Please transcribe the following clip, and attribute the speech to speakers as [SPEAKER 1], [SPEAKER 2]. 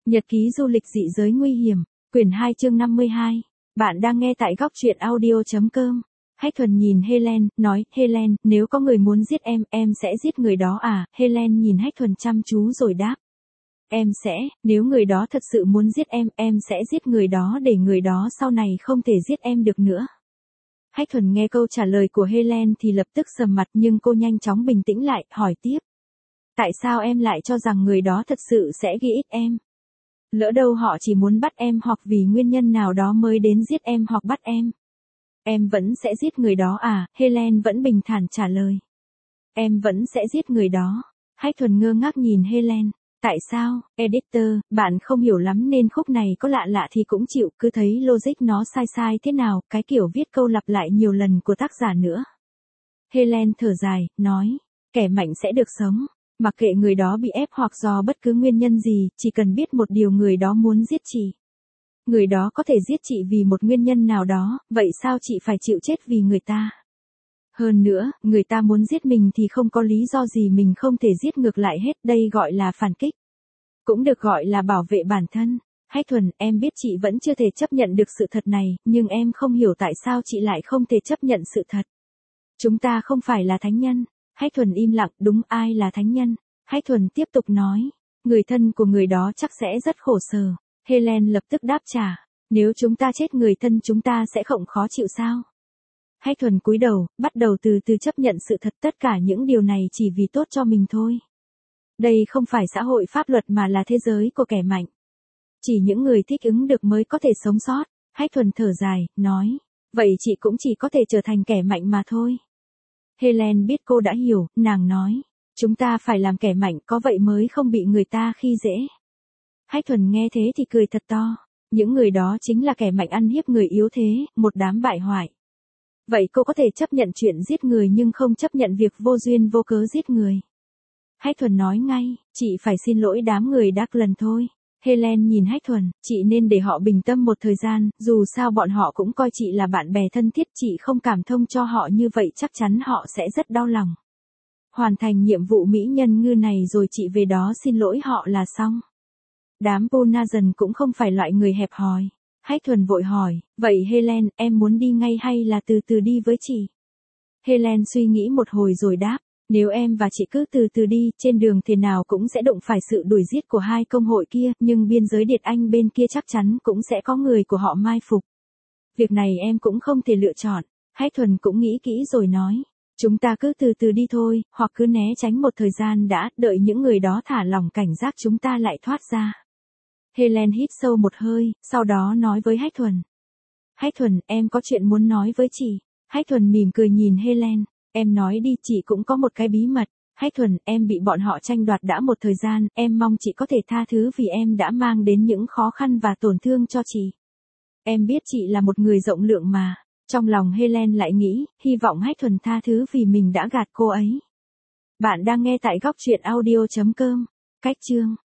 [SPEAKER 1] Nhật ký du lịch dị giới nguy hiểm, quyển 2 chương 52. Bạn đang nghe tại góc truyện audio.com. Hách Thuần nhìn Helen, nói, Helen, nếu có người muốn giết em sẽ giết người đó à? Helen nhìn Hách Thuần chăm chú rồi đáp. Em sẽ, nếu người đó thật sự muốn giết em sẽ giết người đó để người đó sau này không thể giết em được nữa. Hách Thuần nghe câu trả lời của Helen thì lập tức sầm mặt, nhưng cô nhanh chóng bình tĩnh lại, hỏi tiếp. Tại sao em lại cho rằng người đó thật sự sẽ ghi ích em? Lỡ đâu họ chỉ muốn bắt em hoặc vì nguyên nhân nào đó mới đến giết em hoặc bắt em. Em vẫn sẽ giết người đó à? Helen vẫn bình thản trả lời. Em vẫn sẽ giết người đó. Hách Thuần ngơ ngác nhìn Helen. Tại sao? Editor, bạn không hiểu lắm nên khúc này có lạ lạ thì cũng chịu, cứ thấy logic nó sai thế nào, cái kiểu viết câu lặp lại nhiều lần của tác giả nữa. Helen thở dài, nói, kẻ mạnh sẽ được sống. Mặc kệ người đó bị ép hoặc do bất cứ nguyên nhân gì, chỉ cần biết một điều, người đó muốn giết chị. Người đó có thể giết chị vì một nguyên nhân nào đó, vậy sao chị phải chịu chết vì người ta? Hơn nữa, người ta muốn giết mình thì không có lý do gì mình không thể giết ngược lại hết, đây gọi là phản kích. Cũng được gọi là bảo vệ bản thân. Hách Thuần, em biết chị vẫn chưa thể chấp nhận được sự thật này, nhưng em không hiểu tại sao chị lại không thể chấp nhận sự thật. Chúng ta không phải là thánh nhân. Hách Thuần im lặng, đúng, ai là thánh nhân? Hách Thuần tiếp tục nói, người thân của người đó chắc sẽ rất khổ sở. Helen lập tức đáp trả, nếu chúng ta chết người thân chúng ta sẽ không khó chịu sao? Hách Thuần cúi đầu, bắt đầu từ từ chấp nhận sự thật, tất cả những điều này chỉ vì tốt cho mình thôi. Đây không phải xã hội pháp luật mà là thế giới của kẻ mạnh. Chỉ những người thích ứng được mới có thể sống sót. Hách Thuần thở dài, nói, vậy chị cũng chỉ có thể trở thành kẻ mạnh mà thôi. Helen biết cô đã hiểu, nàng nói, chúng ta phải làm kẻ mạnh, có vậy mới không bị người ta khi dễ. Hách Thuần nghe thế thì cười thật to, những người đó chính là kẻ mạnh ăn hiếp người yếu thế, một đám bại hoại. Vậy cô có thể chấp nhận chuyện giết người nhưng không chấp nhận việc vô duyên vô cớ giết người. Hách Thuần nói ngay, chị phải xin lỗi đám người Đắc lần thôi. Helen nhìn Hách Thuần, chị nên để họ bình tâm một thời gian, dù sao bọn họ cũng coi chị là bạn bè thân thiết, chị không cảm thông cho họ như vậy chắc chắn họ sẽ rất đau lòng. Hoàn thành nhiệm vụ mỹ nhân ngư này rồi chị về đó xin lỗi họ là xong. Đám Bonazan cũng không phải loại người hẹp hòi. Hách Thuần vội hỏi, vậy Helen, em muốn đi ngay hay là từ từ đi với chị? Helen suy nghĩ một hồi rồi đáp, nếu em và chị cứ từ từ đi, trên đường thế nào cũng sẽ đụng phải sự đuổi giết của hai công hội kia, nhưng biên giới Điệt Anh bên kia chắc chắn cũng sẽ có người của họ mai phục. Việc này em cũng không thể lựa chọn. Hách Thuần cũng nghĩ kỹ rồi nói, chúng ta cứ từ từ đi thôi, hoặc cứ né tránh một thời gian đã, đợi những người đó thả lỏng cảnh giác chúng ta lại thoát ra. Helen hít sâu một hơi, sau đó nói với Hách Thuần. Hách Thuần, em có chuyện muốn nói với chị. Hách Thuần mỉm cười nhìn Helen, em nói đi, chị cũng có một cái bí mật. Hách Thuần, em bị bọn họ tranh đoạt đã một thời gian, em mong chị có thể tha thứ vì em đã mang đến những khó khăn và tổn thương cho chị. Em biết chị là một người rộng lượng mà. Trong lòng Helen lại nghĩ, hy vọng Hách Thuần tha thứ vì mình đã gạt cô ấy. Bạn đang nghe tại góc truyện audio.com. Cách chương